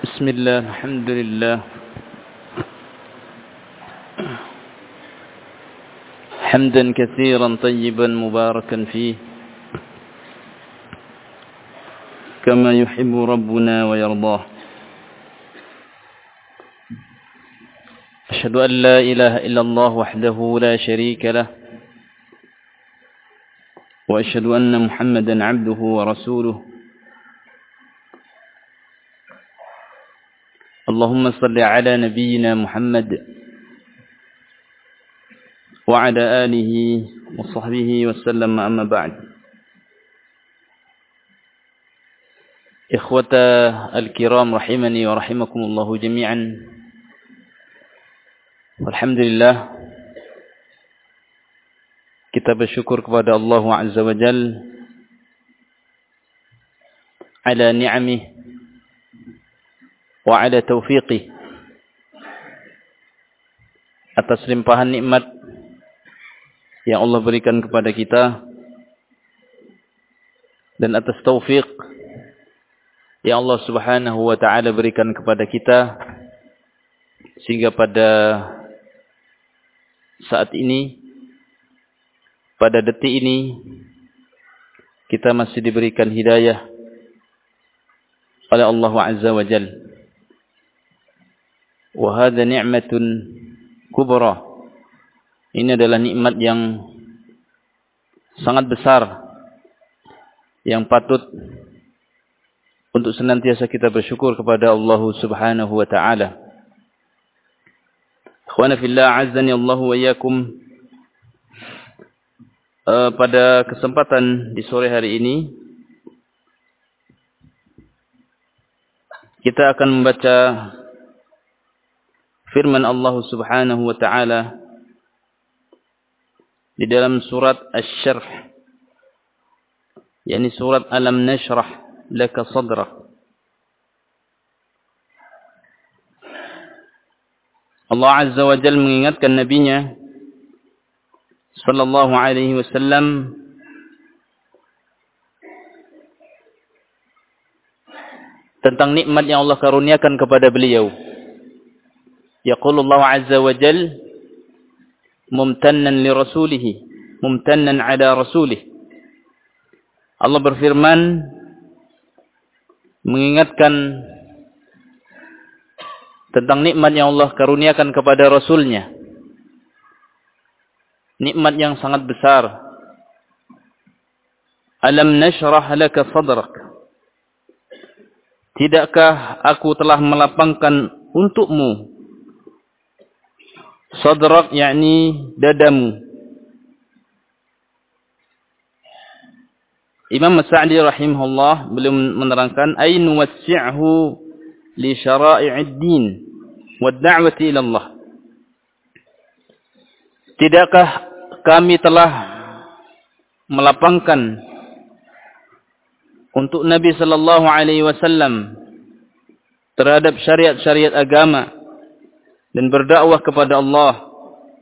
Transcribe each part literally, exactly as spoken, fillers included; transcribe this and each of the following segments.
بسم الله الحمد لله حمدا كثيرا طيبا مباركا فيه كما يحب ربنا ويرضاه. أشهد أن لا إله إلا الله وحده لا شريك له وأشهد أن محمدا عبده ورسوله. اللهم صل على نبينا محمد وعلى آله وصحبه وسلم. أما بعد، إخوة الكرام رحمني ورحمكم الله جميعا. Alhamdulillah, kita bersyukur kepada Allah Azza wa Jalla ala ni'amih wa ala taufiqih, atas limpahan nikmat yang Allah berikan kepada kita dan atas taufik yang Allah Subhanahu wa taala berikan kepada kita sehingga pada saat ini, pada detik ini, kita masih diberikan hidayah oleh Allah Azza wa Jalla. Wa hadha ni'matun kubra. Ini adalah nikmat yang sangat besar yang patut untuk senantiasa kita bersyukur kepada Allah Subhanahu wa taala. Ikhwana fillah, azzani Allah wa iyyakum. Uh, pada kesempatan di sore hari ini kita akan membaca firman Allah Subhanahu wa taala di dalam surat Asy-Syarh, yakni surat Alam Nashrah Laka Sadrak. Allah Azza wa Jalla mengingatkan nabinya sallallahu alaihi wasallam tentang nikmat yang Allah karuniakan kepada beliau. Yaqulu Allah Azza wa Jalla mumtannan li rasulihi, mumtannan ala rasulih. Allah berfirman mengingatkan tentang nikmat yang Allah karuniakan kepada Rasulnya. Nikmat yang sangat besar. Alam nashrah laka sadrak. Tidakkah aku telah melapangkan untukmu sadrak, yakni dadamu. Imam As-Sa'di rahimahullah beliau menerangkan ay nuwassi'hu li syara'i'id din wad da'wati ila Allah. Tidakkah kami telah melapangkan untuk Nabi sallallahu alaihi wasallam terhadap syariat-syariat agama dan berdakwah kepada Allah,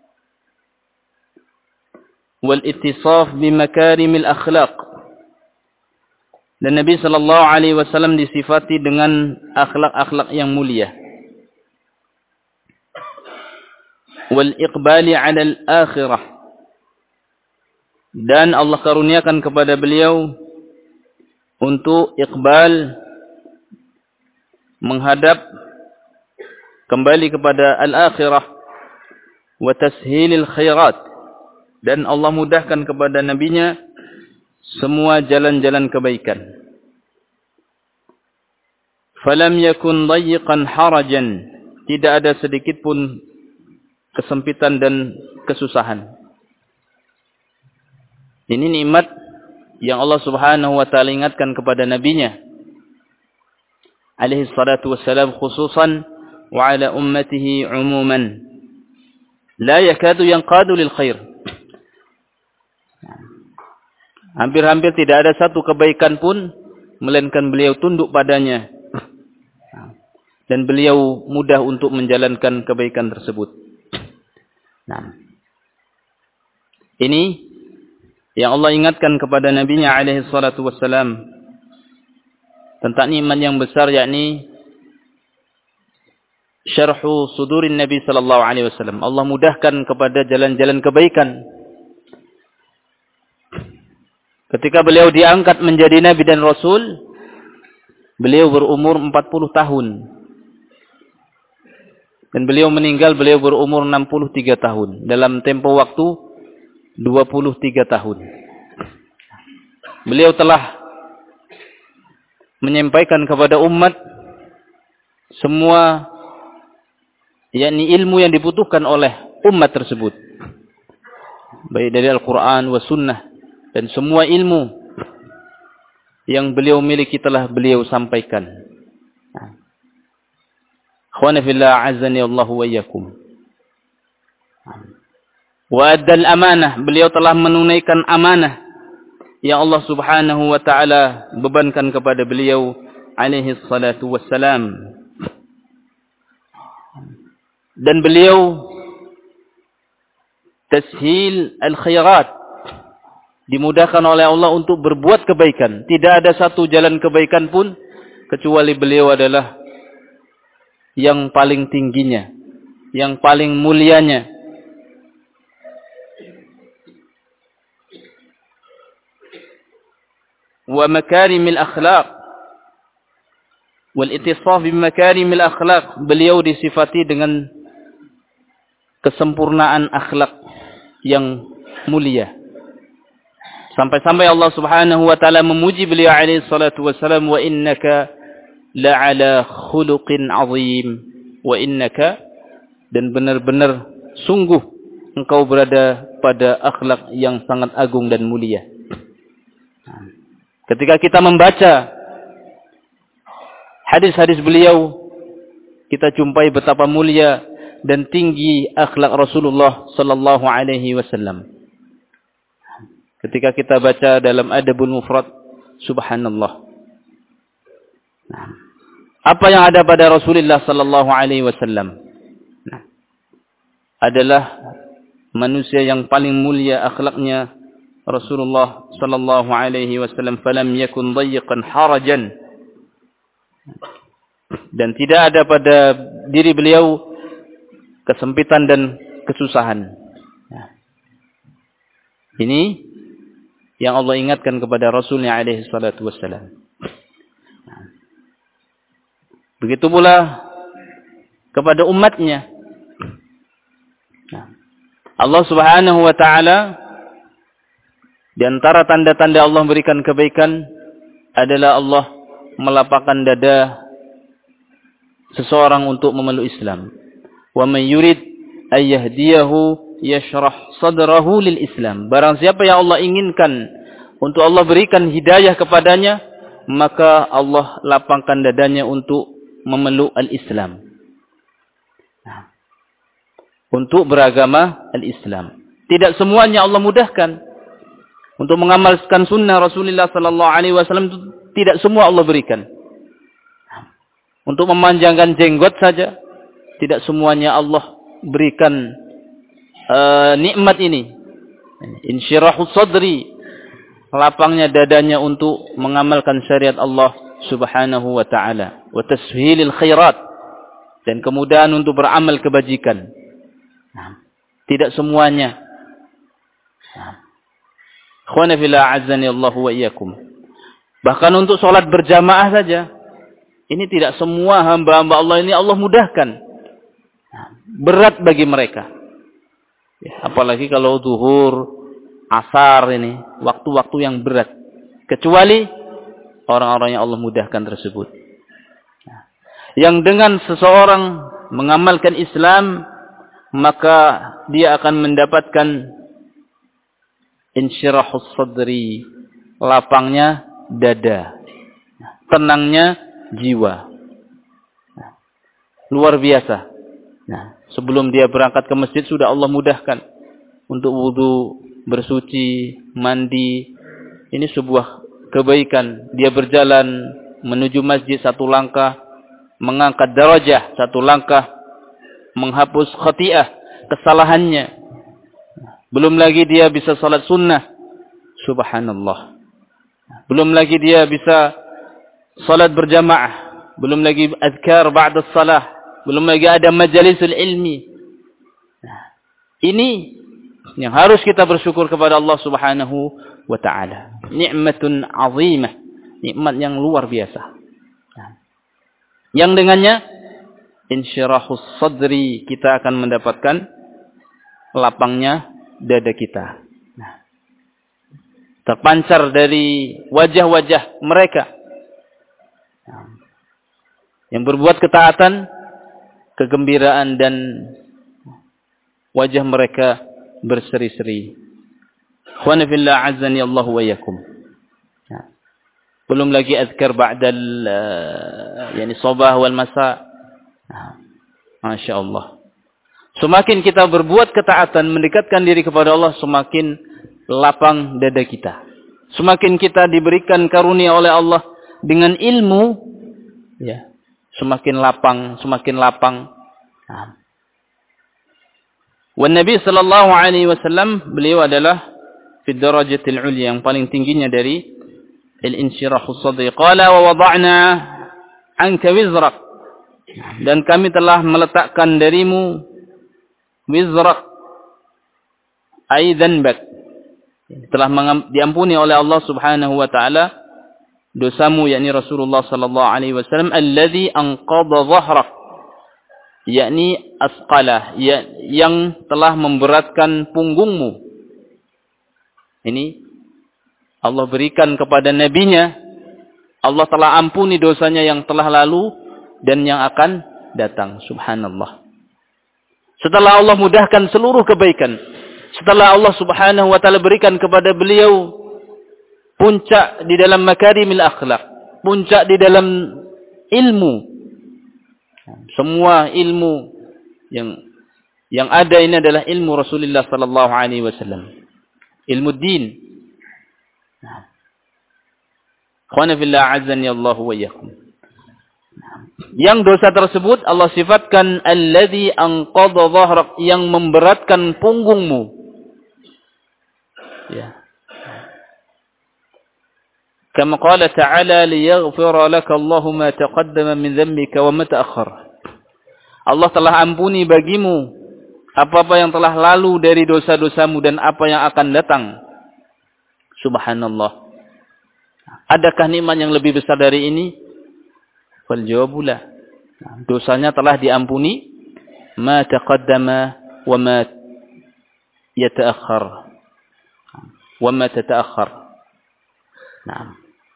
wal ittisaf bi makarimil akhlaq, dan Nabi sallallahu alaihi wasallam disifati dengan akhlak-akhlak yang mulia, wal iqbali 'ala al-akhirah, dan Allah karuniakan kepada beliau untuk iqbal, menghadap kembali kepada al-akhirah, wa tashilil khairat, dan Allah mudahkan kepada nabinya semua jalan-jalan kebaikan. Falam yakun dayyiqan harajan, tidak ada sedikit pun kesempitan dan kesusahan. Ini nikmat yang Allah Subhanahu wa taala ingatkan kepada nabinya alaihi salatu wassalam khususan wa ala ummatihi umuman. La yakadu yanqadu lil khair. Hampir-hampir tidak ada satu kebaikan pun melainkan beliau tunduk padanya dan beliau mudah untuk menjalankan kebaikan tersebut. Nah, ini yang Allah ingatkan kepada nabinya alaihi salatu wassalam tentang nikmat yang besar, yakni syarhu sudurin Nabi sallallahu alaihi wasallam. Allah mudahkan kepada jalan-jalan kebaikan. Ketika beliau diangkat menjadi nabi dan rasul, beliau berumur empat puluh tahun. Dan beliau meninggal, beliau berumur enam puluh tiga tahun. Dalam tempo waktu dua puluh tiga tahun. Beliau telah menyampaikan kepada umat semua, yakni ilmu yang dibutuhkan oleh umat tersebut. Baik dari Al-Quran wa Sunnah. Dan semua ilmu yang beliau miliki telah beliau sampaikan. Akhwana fillah azani Allahu wa iyyakum. Wa addal amanah. Beliau telah menunaikan amanah yang Allah subhanahu wa ta'ala bebankan kepada beliau alaihi salatu wassalam. Dan beliau tashil al-khairat, dimudahkan oleh Allah untuk berbuat kebaikan. Tidak ada satu jalan kebaikan pun kecuali beliau adalah yang paling tingginya, yang paling mulianya. Wa makarimil akhlaq wal ittisaf bi makarimil akhlaq. Beliau disifati dengan kesempurnaan akhlak yang mulia. Sampai-sampai Allah Subhanahu wa taala memuji beliau alaihi salatu wasalam, wa innaka la'ala khuluqin azim, wa innaka, dan benar-benar sungguh engkau berada pada akhlak yang sangat agung dan mulia. Ketika kita membaca hadis-hadis beliau, kita jumpai betapa mulia dan tinggi akhlak Rasulullah sallallahu alaihi wasallam. Ketika kita baca dalam Adabul Mufrad, subhanallah. Apa yang ada pada Rasulullah sallallahu alaihi wasallam adalah manusia yang paling mulia akhlaknya. Rasulullah sallallahu alaihi wasallam falam yakun dayyiqan harajan, dan tidak ada pada diri beliau kesempitan dan kesusahan. Ini yang Allah ingatkan kepada Rasulnya alaihi salatu wassalam. Begitu pula kepada umatnya. Allah subhanahu wa ta'ala, di antara tanda-tanda Allah memberikan kebaikan adalah Allah melapangkan dada seseorang untuk memeluk Islam. Wa man yurid ay yahdiyahu yashrah sadrahu lil Islam. Barang siapa yang Allah inginkan untuk Allah berikan hidayah kepadanya, maka Allah lapangkan dadanya untuk memeluk al-Islam. Nah, untuk beragama al-Islam. Tidak semuanya Allah mudahkan. Untuk mengamalkan sunnah Rasulullah sallallahu alaihi wasallam itu tidak semua Allah berikan. Untuk memanjangkan jenggot saja tidak semuanya Allah berikan uh, nikmat ini. Insyirahus sadri, lapangnya dadanya untuk mengamalkan syariat Allah subhanahu wa ta'ala. Wa tashilil khairat, dan kemudahan untuk beramal kebajikan. Nah, tidak semuanya. Nah, Khwana fillah azani Allah wa iyyakum. Bahkan untuk sholat berjamaah saja, ini tidak semua hamba-hamba Allah ini Allah mudahkan. Berat bagi mereka. Apalagi kalau zuhur, asar ini, waktu-waktu yang berat. Kecuali orang-orang yang Allah mudahkan tersebut. Yang dengan seseorang mengamalkan Islam, maka dia akan mendapatkan insyirahus sadri, lapangnya dada, tenangnya jiwa. Luar biasa. Nah, sebelum dia berangkat ke masjid sudah Allah mudahkan untuk wudu, bersuci, mandi. Ini sebuah kebaikan. Dia berjalan menuju masjid satu langkah, mengangkat darajah satu langkah, menghapus khati'ah, kesalahannya. Belum lagi dia bisa salat sunnah. Subhanallah. Belum lagi dia bisa salat berjamaah. Belum lagi azkar ba'da salah. belum lagi ada majalisul ilmi. Nah, ini yang harus kita bersyukur kepada Allah Subhanahu wa taala. Nikmatun 'azimah, nikmat yang luar biasa. Nah, yang dengannya insyirahus sadri, kita akan mendapatkan lapangnya dada kita. Nah, terpancar dari wajah-wajah mereka yang berbuat ketaatan, kegembiraan dan wajah mereka berseri-seri. Ikhwani fillah, azzani Allah wa iyyakum. Belum lagi azkar ba'dal yani sabah wal masa. Masya Allah. Semakin kita berbuat ketaatan, mendekatkan diri kepada Allah, semakin lapang dada kita. Semakin kita diberikan karunia oleh Allah dengan ilmu, ya, semakin lapang, semakin lapang. Nah. Wan Nabi sallallahu alaihi wasallam, beliau adalah fi darajatil ulya, yang paling tingginya dari al-insyirahus sadri. Qala wa wada'na anka wizrak, dan kami telah meletakkan darimu wizrak ay dhanbak, telah diampuni oleh Allah Subhanahu wa taala dosamu, yakni Rasulullah sallallahu alaihi wasallam, alladzi anqadha dhahrak, yakni asqalah, ya, yang telah memberatkan punggungmu. Ini Allah berikan kepada nabinya, Allah telah ampuni dosanya yang telah lalu dan yang akan datang. Subhanallah. Setelah Allah mudahkan seluruh kebaikan, setelah Allah Subhanahu wa taala berikan kepada beliau puncak di dalam makarimil akhlak, puncak di dalam ilmu, semua ilmu yang yang ada ini adalah ilmu Rasulullah sallallahu alaihi wasallam, ilmu din. Khana fillah, azzani Allah wa iyyakum. Yang dosa tersebut Allah sifatkan alladzi anqadha dhahrak, yang memberatkan punggungmu. Ya. Kama qala ta'ala liyaghfira laka Allahu ma taqaddama min dhanbika wa ma ta'akhkhar. Allah telah ampuni bagimu apa-apa yang telah lalu dari dosa-dosamu dan apa yang akan datang. Subhanallah. Adakah nikmat yang lebih besar dari ini? Wal jawabullah. Dosanya telah diampuni, ma taqaddama wa ma yata'akhkhar wa ma tata'akhkhar. Nah.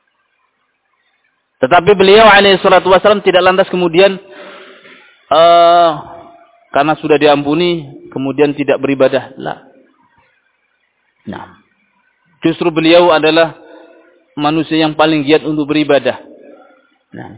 Tetapi beliau alaihi salatu wasallam tidak lantas kemudian uh, karena sudah diampuni kemudian tidak beribadah. La. Nah. Justru beliau adalah manusia yang paling giat untuk beribadah. Nah.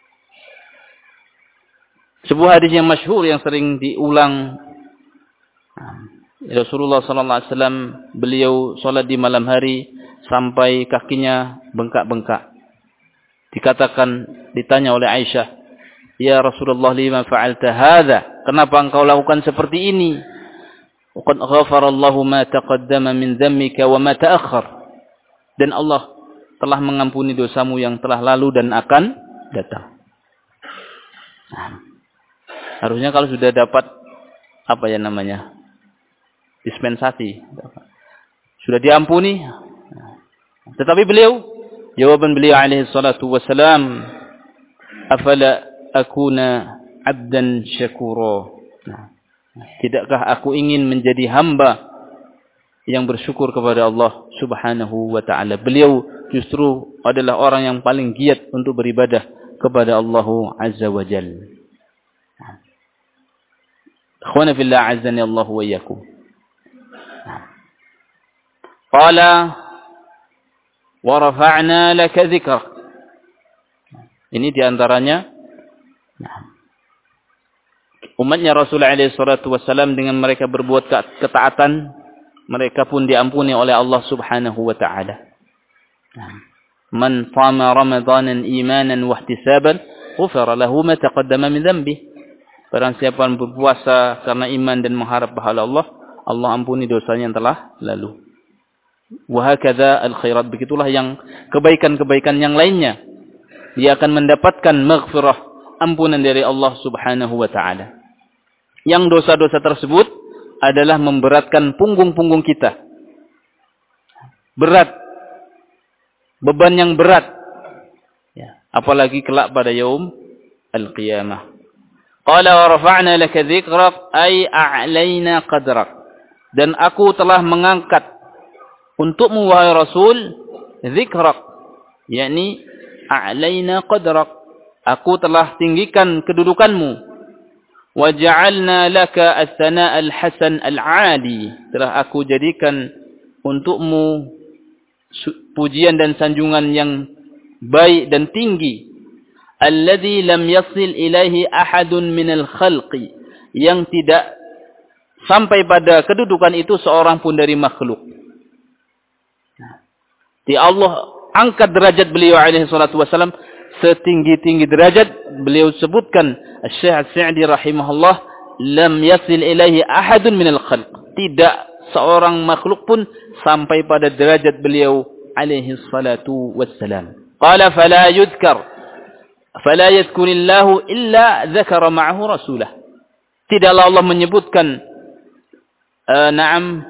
Sebuah hadis yang masyhur yang sering diulang, Rasulullah sallallahu alaihi wasallam, beliau salat di malam hari sampai kakinya bengkak-bengkak. Dikatakan, ditanya oleh Aisyah, "Ya Rasulullah, lima fa'alta hadza?" Kenapa engkau lakukan seperti ini? "Qad ghafarallahu ma taqaddama min dhanbika wa ma ta'akhkhar." Dan Allah telah mengampuni dosamu yang telah lalu dan akan datang. Nah. Harusnya kalau sudah dapat apa ya namanya, dispensasi, sudah diampuni. Tetapi beliau, jawaban beliau alaihi salatu wassalam, afala akuna abdan syakura. Nah, tidakkah aku ingin menjadi hamba yang bersyukur kepada Allah Subhanahu wa taala. Beliau justru adalah orang yang paling giat untuk beribadah kepada Allah Azza wa Jalla. Ikhwana fillah, azzani Allah wa iyyakum. Qala wa rafa'na laka dzikrak. Ini diantaranya umatnya Rasul alaihi salatu wassalam, dengan mereka berbuat ketaatan, mereka pun diampuni oleh Allah Subhanahu wa taala. Man qama ramadanan imanan wa ihtisaban ghufira lahu ma taqaddama min dhanbihi. Barang siapa yang berpuasa karena iman dan mengharap pahala Allah, Allah ampuni dosanya yang telah lalu. Wa hakadha al-khairat, begitulah yang kebaikan-kebaikan yang lainnya. Dia akan mendapatkan maghfirah, ampunan dari Allah Subhanahu wa taala. Yang dosa-dosa tersebut adalah memberatkan punggung-punggung kita. Berat. Beban yang berat. Ya, apalagi kelak pada yaum al-qiyamah. Qala wa rafa'na laka dzikrak ay a'layna qadrak. Dan aku telah mengangkat untukmu wahai Rasul dzikrak, yakni a'layna qadrak. Aku telah tinggikan kedudukanmu. Wa ja'alna laka as-sana' al-hasan al-'ali. Telah aku jadikan untukmu pujian dan sanjungan yang baik dan tinggi. Alladhi lam yasil ilaihi ahadun minal khalqi, yang tidak sampai pada kedudukan itu seorang pun dari makhluk. Di Allah angkat derajat beliau alaihi salatu wasallam setinggi-tinggi derajat. Beliau sebutkan Asy-Syaikh As-Sa'di rahimahullah, lam yasil ilaihi ahadun minal khalq, tidak seorang makhluk pun sampai pada derajat beliau alaihi salatu wassalam. Qala fala yudhkar فَلَا يَذْكُرِ اللَّهُ إِلَّا ذَكَرَ مَعَهُ رَسُولَهُ. Tidaklah Allah menyebutkan uh, na'am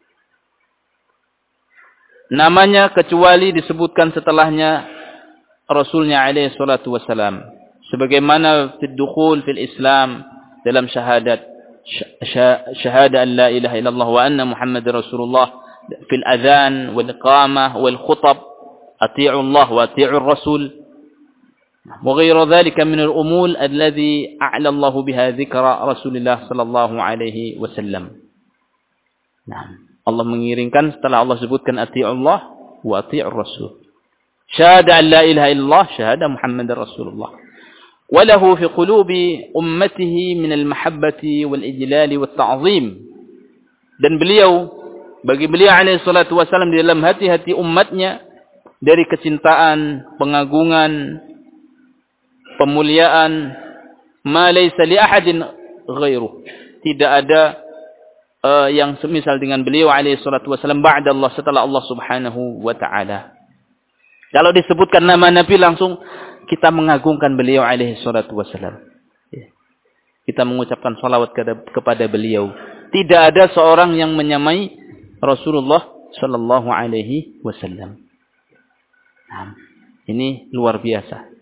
namanya kecuali disebutkan setelahnya Rasulnya alaihi salatu wassalam. Sebagaimana fid dukhul fil Islam, dalam syahadat syahadah an la ilaha illallah wa anna Muhammadar Rasulullah, fil adhan wal iqamah wal khutab, ati'u Allah wa ati'u Rasul. وغير ذلك من الأمور الذي أعلى الله بها ذكر رسول الله صلى الله عليه وسلم. Nah, Allah mengiringkan setelah Allah sebutkan ati'u Allah wa ati'u Rasul. Syahada an la ilaha illallah, syahada Muhammadar Rasulullah. Wa lahu fi qulubi ummatihi min al-mahabbati wal ijlal wat ta'zim. Dan beliau, bagi beliau alaihi salatu wasallam, di dalam hati-hati umatnya dari kecintaan, pengagungan, pemuliaan, ma laysa li ahadin ghairuh. Tidak ada uh, yang semisal dengan beliau alaihi salatu wasallam ba'da Allah, setelah Allah Subhanahu wa taala. Kalau disebutkan nama Nabi, langsung kita mengagungkan beliau alaihi salatu wasallam. Ya. Kita mengucapkan salawat kepada beliau. Tidak ada seorang yang menyamai Rasulullah sallallahu alaihi wasallam. Nah, ini luar biasa.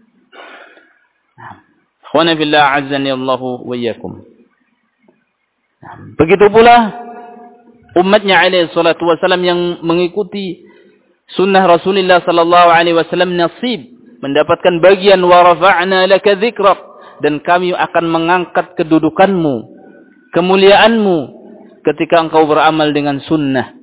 Khwana billah azzani Allahu wa iyyakum. Begitu pula umatnya alaihi salatu wasallam yang mengikuti sunnah Rasulullah sallallahu alaihi wasallam nasib, mendapatkan bagian wa rafa'na laka dzikrak, dan kami akan mengangkat kedudukanmu, kemuliaanmu ketika engkau beramal dengan sunnah.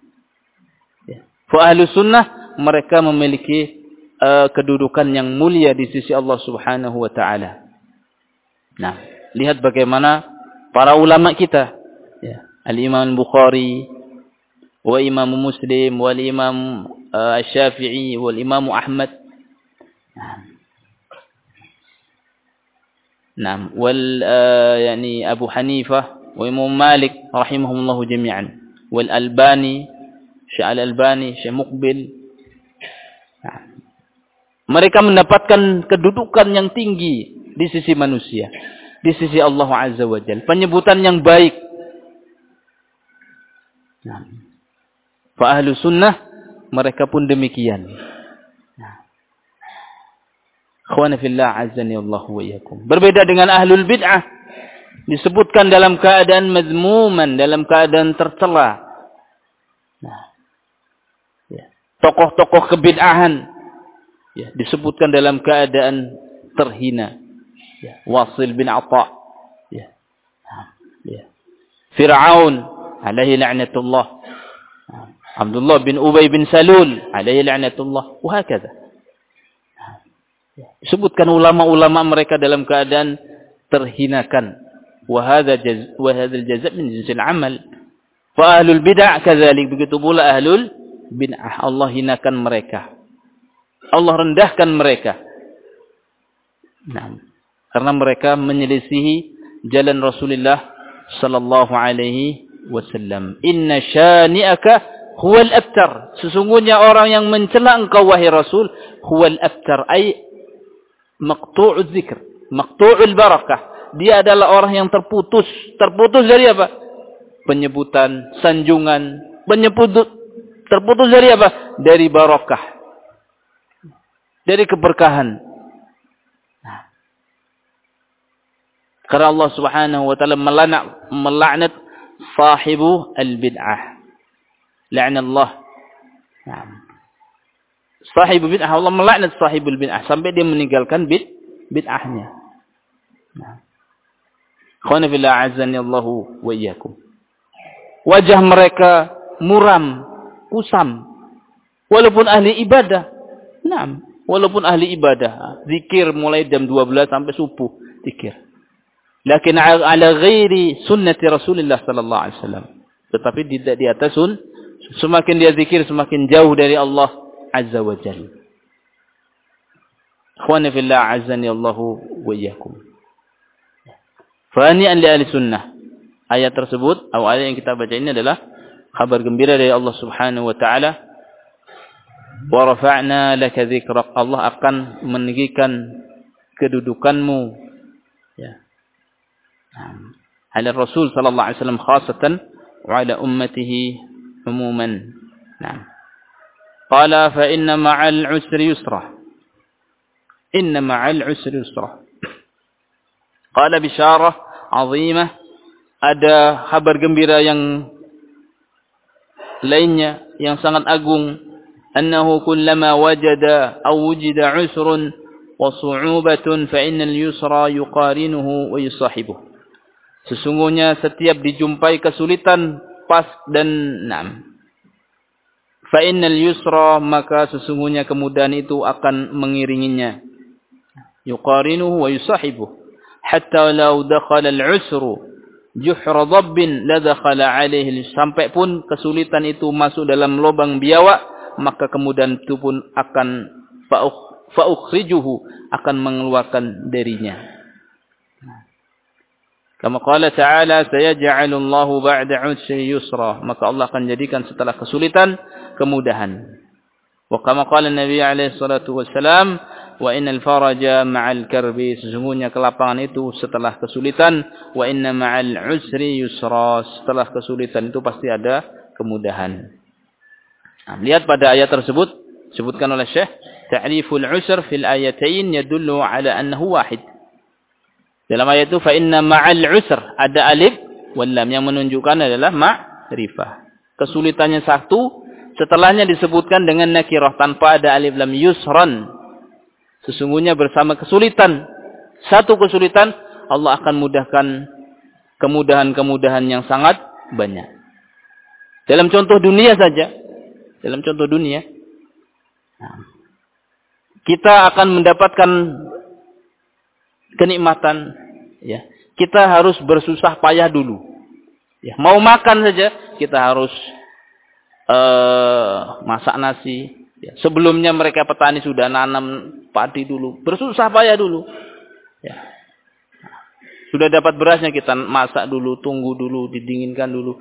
Fa ahlu sunnah, mereka memiliki uh, kedudukan yang mulia di sisi Allah Subhanahu wa taala. Nah, lihat bagaimana para ulama kita, ya, Al-Imam Bukhari, wa Imam Muslim, wal Imam uh, Syafi'i, wal Imam Ahmad, nah, wal uh, yani Abu Hanifah, wa Imam Malik rahimahumullah jami'an, wal Albani, Syekh Al-Albani, Syekh Muqbil. Nah, mereka mendapatkan kedudukan yang tinggi di sisi manusia, di sisi Allah Azza wa Jalla, penyebutan yang baik. Nah, fa ahlu sunnah, mereka pun demikian. Nah, khwana fillah azzani Allah wa iyyakum. Berbeda dengan ahlul bid'ah, disebutkan dalam keadaan mazmuman, dalam keadaan tercela. Nah, ya, tokoh-tokoh kebid'ahan, ya, disebutkan dalam keadaan terhina. Ya, Wasil bin Atha, ya, ya, Fir'aun alaihi la'natullah, Abdullah bin Ubay bin Salul alaihi la'natullah, wa hakadha. Disebutkan ulama-ulama mereka dalam keadaan terhinakan. Wa hadza jaz wa hadzal jazaa min jinsil amal. Fa ahlul bid'ah kadzalik, begitu pula ahlul bid'ah, Allah hinakan mereka, Allah rendahkan mereka. Nah, karena mereka menyelisihi jalan Rasulullah sallallahu alaihi wasallam. Inna syani'aka huwal abtar. Sesungguhnya orang yang mencela engkau wahai Rasul, huwal abtar, ay maqtu'uz zikr, Maqtu'ul barakah. Dia adalah orang yang terputus. Terputus dari apa? Penyebutan, sanjungan, penyebut terputus dari apa? Dari barakah. Dari keberkahan. Nah. Karena Allah Subhanahu wa taala melaknat melaknat sahibu al-bid'ah. La'nallah. Nah. Sahibu bid'ah, Allah melaknat sahibul bid'ah sampai dia meninggalkan bid bid'ahnya. Nah. Khana fillah azani Allahu wa iyyakum. Wajah mereka muram, kusam. Walaupun ahli ibadah. Naam, walaupun ahli ibadah, zikir mulai jam dua belas sampai subuh, zikir. Lakin ala ghairi sunnati Rasulullah sallallahu alaihi wasallam. Tetapi tidak di atas sun, semakin dia zikir semakin jauh dari Allah azza wa jalla. Ikhwani fillah azani Allahu wa iyyakum. Fani'an li ahli sunnah. Ayat tersebut atau ayat yang kita baca ini adalah kabar gembira dari Allah Subhanahu wa taala. Wa rafa'na laka dzikrak. Allah akan meninggikan kedudukanmu ya. Ala Rasul sallallahu alaihi wasallam khasatan wa ala ummatihi umuman. Naam. Qala fa inna ma'al 'usri yusra. Inna ma'al 'usri yusra. Qala bisyarah 'azimah. Ada kabar gembira yang lainnya yang sangat agung, annahu kullama wajada aw wujida 'usrun wa su'ubatun fa innal yusra yuqarinuhu wa yusahibuhu. Sesungguhnya setiap dijumpai kesulitan pas dan nam, fa innal yusra, maka sesungguhnya kemudahan itu akan mengiringinya. Yuqarinuhu wa yusahibuhu hatta law dakhala al-'usru juhra dhabbin la dakhala alaihi, sampai pun kesulitan itu masuk dalam lubang biawak, maka kemudian itu pun akan fa'ukhrijuhu, akan mengeluarkan darinya. Kama qala ta'ala sayaj'alu Allahu ba'da 'usri yusra, maka Allah akan jadikan setelah kesulitan kemudahan. Wa kama qala Nabi alaihi salatu wassalam wa innal faraja ma'al karbi, sesungguhnya kelapangan itu setelah kesulitan, wa inna ma'al 'usri yusra, setelah kesulitan itu pasti ada kemudahan. Nah, lihat pada ayat tersebut disebutkan oleh Syekh, ta'riful 'usr fil ayatain yadullu ala annahu wahid. Dalam ayat itu fa inna ma'al 'usr, ada alif wal lam yang menunjukkan adalah ma'rifah. Kesulitannya satu, setelahnya disebutkan dengan nakirah tanpa ada alif lam, yusran. Sesungguhnya bersama kesulitan, satu kesulitan, Allah akan mudahkan kemudahan-kemudahan yang sangat banyak. Dalam contoh dunia saja, dalam contoh dunia, kita akan mendapatkan kenikmatan, ya. Kita harus bersusah payah dulu. Ya, mau makan saja, kita harus uh, masak nasi. Ya, sebelumnya mereka petani sudah nanam padi dulu, bersusah payah dulu. Ya. Sudah dapat berasnya, kita masak dulu, tunggu dulu, didinginkan dulu.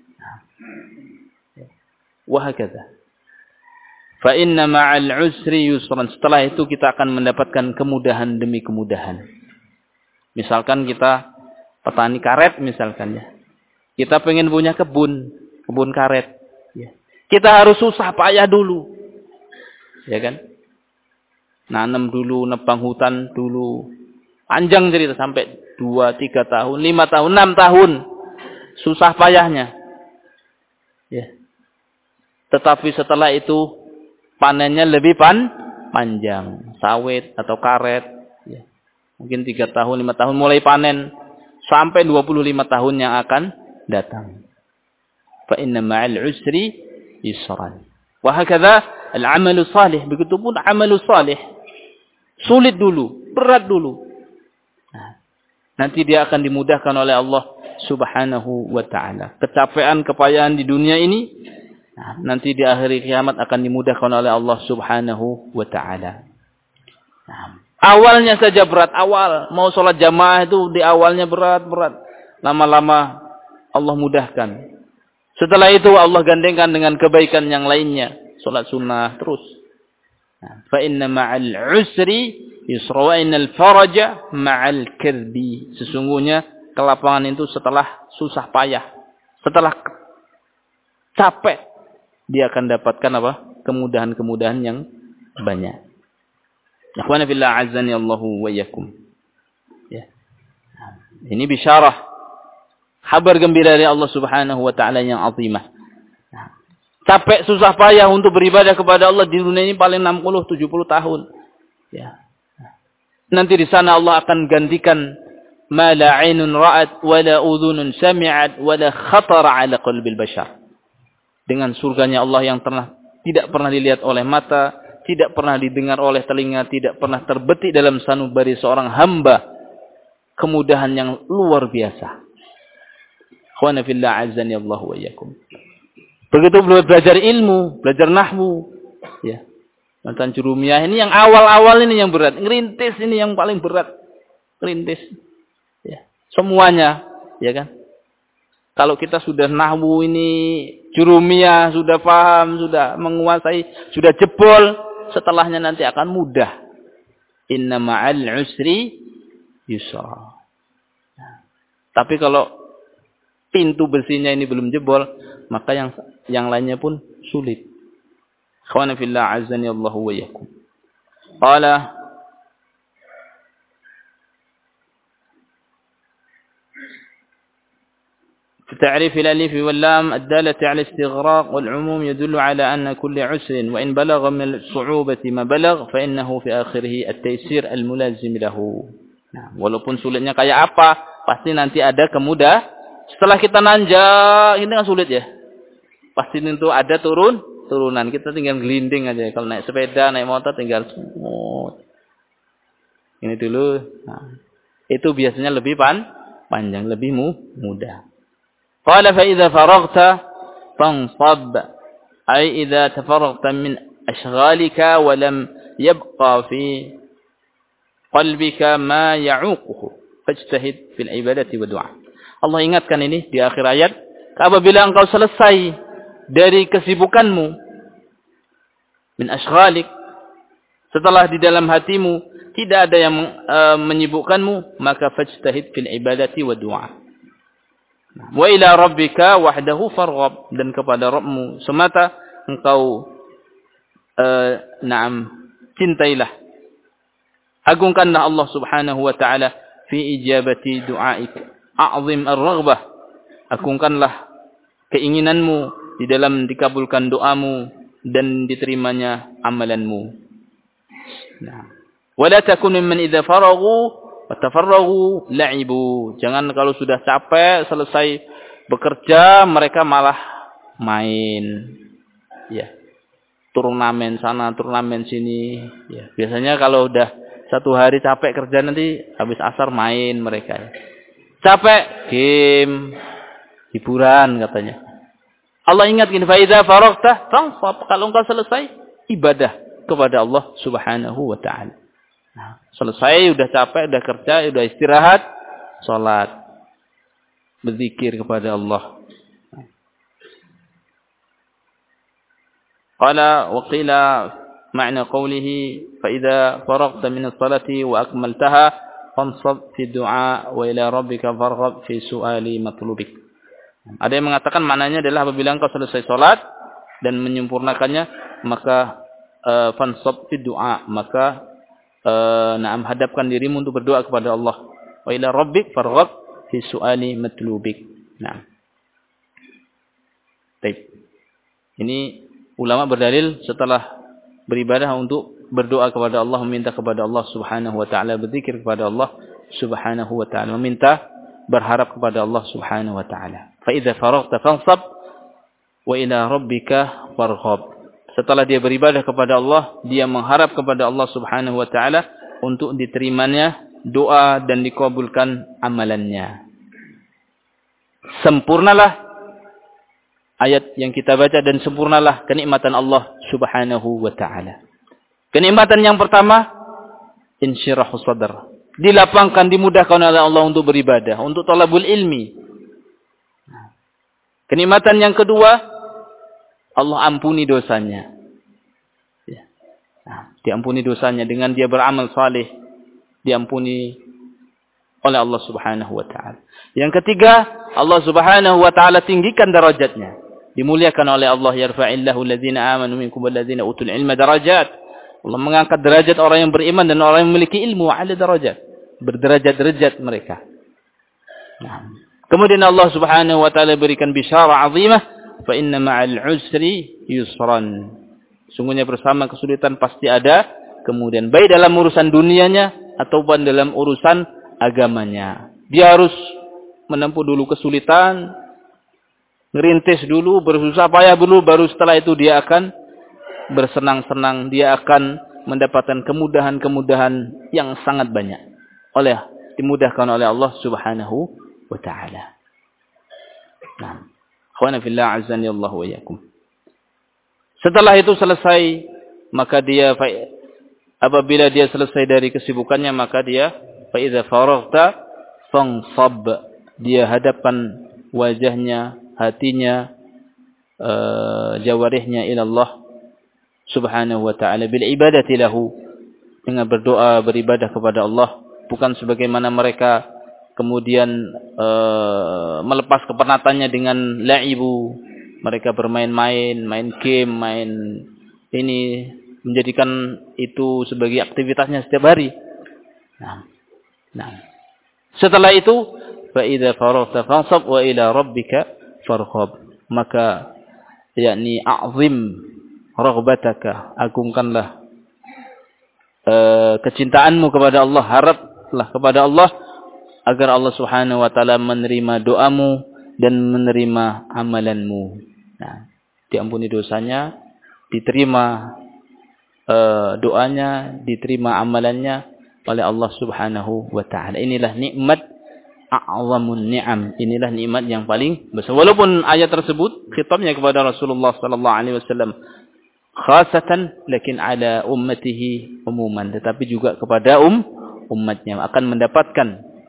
Wahakadha. Fa inna ma'al 'usri yusran. Setelah itu kita akan mendapatkan kemudahan demi kemudahan. Misalkan kita petani karet misalkan ya. Kita pengen punya kebun, kebun karet. Ya. Kita harus susah payah dulu. Ya kan? Nanam dulu, nebang hutan dulu. Panjang cerita sampai dua, tiga tahun, lima tahun, enam tahun. Susah payahnya. Ya. Tetapi setelah itu panennya lebih pan, panjang. Sawit atau karet. Ya. Mungkin tiga tahun, lima tahun mulai panen. Sampai dua puluh lima tahun yang akan datang. Fa inna ma'al 'usri yusran. Wa hakadha al-'amalu salih. Begitupun amalu salih. Sulit dulu, berat dulu. Nah, nanti dia akan dimudahkan oleh Allah Subhanahu wa ta'ala. Kecapean, kepayahan di dunia ini, nah, nanti di akhir kiamat akan dimudahkan oleh Allah Subhanahu wa ta'ala. Nah, awalnya saja berat, awal. Mau sholat jamaah itu di awalnya berat-berat. Lama-lama Allah mudahkan. Setelah itu Allah gandengkan dengan kebaikan yang lainnya. Sholat sunnah terus. Fa inna ma'al 'usri yusra wa innal faraja ma'al kirbi. Sesungguhnya kelapangan itu setelah susah payah, setelah capek, dia akan dapatkan apa? Kemudahan-kemudahan yang banyak. Ikhwana fillah azzani Allahu wa iyyakum. Ya. Ini bisyarah, kabar gembira dari Allah Subhanahu wa taala yang azimah. Capek susah payah untuk beribadah kepada Allah di dunia ini paling enam puluh tujuh puluh tahun. Ya. Nanti di sana Allah akan gantikan ma la 'ainun ra'at wa la udhunun sami'at wa la khatara 'ala qalbil bashar. Dengan surganya Allah yang pernah tidak pernah dilihat oleh mata, tidak pernah didengar oleh telinga, tidak pernah terbetik dalam sanubari seorang hamba. Kemudahan yang luar biasa. Ikhwana fillah azzani Allah wa iyyakum. Begitu belajar ilmu, belajar nahwu, ya. Tentang jurumiyah ini yang awal-awal ini yang berat, ngerintis ini yang paling berat. Ngerintis. Ya. Semuanya, ya kan? Kalau kita sudah nahwu ini, jurumiyah, sudah paham, sudah menguasai, sudah jebol, setelahnya nanti akan mudah. Inna ma'al usri yusra. Nah, tapi kalau pintu besinya ini belum jebol, maka yang yang lainnya pun sulit. Ikhwana fillah azzani Allah wa iyyakum. Qala في تعريف الألف واللام الدالة على الاستغراق والعموم يدل على أن كل عسر وإن بلغ من الصعوبة ما بلغ فإنه في آخره التيسير الملازم له. Nah, walaupun sulitnya kayak apa, pasti nanti ada kemudah. Setelah kita nanjak, ini kan sulit ya. Pasti itu ada turun, turunan. Kita tinggal gelinding aja. Kalau naik sepeda, naik motor tinggal semut. Ini dulu. Nah, itu biasanya lebih pan, panjang, lebih mu, mudah. Qala fa idza faraghta fansab ay idza tafaragta min ashghalika wa lam yabqa fi qalbika ma ya'uquhu fajtahid fil ibadati wa du'a. Allah ingatkan ini di akhir ayat, apabila engkau selesai dari kesibukanmu min ashghalik, setelah di dalam hatimu tidak ada yang uh, menyibukkanmu, maka fajtahid fil ibadati wa du'a. Wa ila rabbika wahdahu farghab, dan kepada Rabbmu semata engkau uh, na'am cintailah, agungkanlah Allah Subhanahu wa taala fi ijabati du'aik, a'zim ar-raghbah, agungkanlah keinginanmu di dalam dikabulkan doamu dan diterimanya amalanmu. Nah, wala takun mimman idza faraghu wa tafarraghu la'ibu. Jangan kalau sudah capek selesai bekerja mereka malah main. Ya. Turnamen sana, turnamen sini. Ya. Biasanya kalau udah satu hari capek kerja nanti habis asar main mereka. Ya. Capek game, hiburan katanya. Allah ingatkan fa idza faraghta fansab, kalau engkau selesai ibadah kepada Allah Subhanahu wa taala. Nah, selesai udah capek, udah kerja, udah istirahat, salat, berzikir kepada Allah. Qala wa qila ma'na qawlihi fa idza faraghta min as-salati wa akmaltaha fansab fi du'a wa ila rabbika farghab fi su'ali matlubik. Ada yang mengatakan maknanya adalah apabila engkau selesai salat dan menyempurnakannya, maka uh, fansab fi du'a, maka uh, na'am hadapkan dirimu untuk berdoa kepada Allah. Wa ila rabbik farghab fi su'ali matlubik. Nah. Baik. Ini ulama berdalil setelah beribadah untuk berdoa kepada Allah, meminta kepada Allah Subhanahu wa taala, berzikir kepada Allah Subhanahu wa taala, meminta, berharap kepada Allah Subhanahu wa taala. Fa idza faraghta fansab wa ila rabbika farghab. Setelah dia beribadah kepada Allah, dia mengharap kepada Allah Subhanahu wa taala untuk diterimanya doa dan dikabulkan amalannya. Sempurnalah ayat yang kita baca dan sempurnalah kenikmatan Allah Subhanahu wa taala. Kenikmatan yang pertama, insyirahus sadr. Dilapangkan, dimudahkan oleh Allah untuk beribadah, untuk talabul ilmi. Kenikmatan yang kedua, Allah ampuni dosanya. Ya. Nah, diampuni dosanya. Dengan dia beramal saleh, diampuni oleh Allah Subhanahu wa taala. Yang ketiga, Allah Subhanahu wa taala tinggikan derajatnya. Dimuliakan oleh Allah, yarfa'illahu alladzina amanu minkum walladzina utul ilma darajat. Allah mengangkat derajat orang yang beriman dan orang yang memiliki ilmu, ala darajat. Berderajat-derajat mereka. Nah. Kemudian Allah Subhanahu wa taala berikan bisyarah azimah, fa inna ma'al usri yusran. Sungguhnya bersama kesulitan pasti ada kemudian, baik dalam urusan dunianya ataupun dalam urusan agamanya. Dia harus menempuh dulu kesulitan, ngerintis dulu, bersusah payah dulu, baru setelah itu dia akan bersenang-senang, dia akan mendapatkan kemudahan-kemudahan yang sangat banyak oleh dimudahkan oleh Allah Subhanahu wa taala. Nah, khwana fillah azani Allah wa iyyakum. Setelah itu selesai, maka dia apabila dia selesai dari kesibukannya, maka dia fa idza faraghta fansab, dia hadapkan wajahnya, hatinya, uh, jawarihnya ila Allah Subhanahu wa taala bil ibadati lahu, dengan berdoa, beribadah kepada Allah, bukan sebagaimana mereka kemudian uh, melepas kepenatannya dengan laibu, mereka bermain-main, main game, main ini, menjadikan itu sebagai aktivitasnya setiap hari. Nah, nah. Setelah itu, fa idza faraghta fansab wa ila rabbika farghab, maka yakni a'zim raghbataka, agungkanlah uh, kecintaanmu kepada Allah, haraplah kepada Allah agar Allah Subhanahu wa taala menerima doamu dan menerima amalanmu. Nah, diampuni dosanya, diterima uh, doanya, diterima amalannya oleh Allah Subhanahu wa taala. Inilah nikmat a'zamun ni'am. Inilah nikmat yang paling besar. Walaupun ayat tersebut khitabnya kepada Rasulullah sallallahu alaihi wasallam khasatan, lakin ala ummatihi umuman, tetapi juga kepada um umatnya akan mendapatkan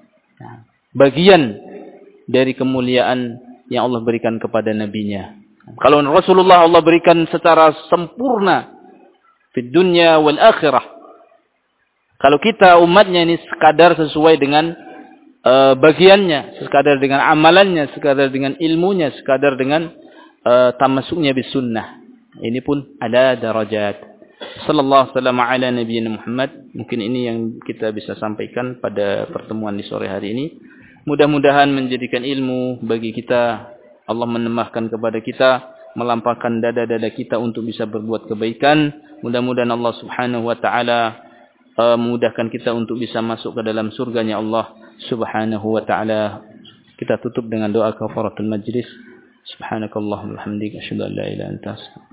bagian dari kemuliaan yang Allah berikan kepada nabinya. Kalau Rasulullah Allah berikan secara sempurna di dunia wal akhirah. Kalau kita umatnya ini sekadar sesuai dengan uh, bagiannya, sekadar dengan amalannya, sekadar dengan ilmunya, sekadar dengan uh, tamasuknya bis sunnah, ini pun ada darajat. Sallallahu alaihi wasallam ala nabiyina Muhammad. Mungkin ini yang kita bisa sampaikan pada pertemuan di sore hari ini. Mudah-mudahan menjadikan ilmu bagi kita. Allah menambahkan kepada kita, melampahkan dada-dada kita untuk bisa berbuat kebaikan. Mudah-mudahan Allah Subhanahu wa taala uh, memudahkan kita untuk bisa masuk ke dalam surganya Allah Subhanahu wa taala. Kita tutup dengan doa kafaratul majlis. Subhanakallahumma wa bihamdika asyhadu an la ilaha illa anta astaghfiruka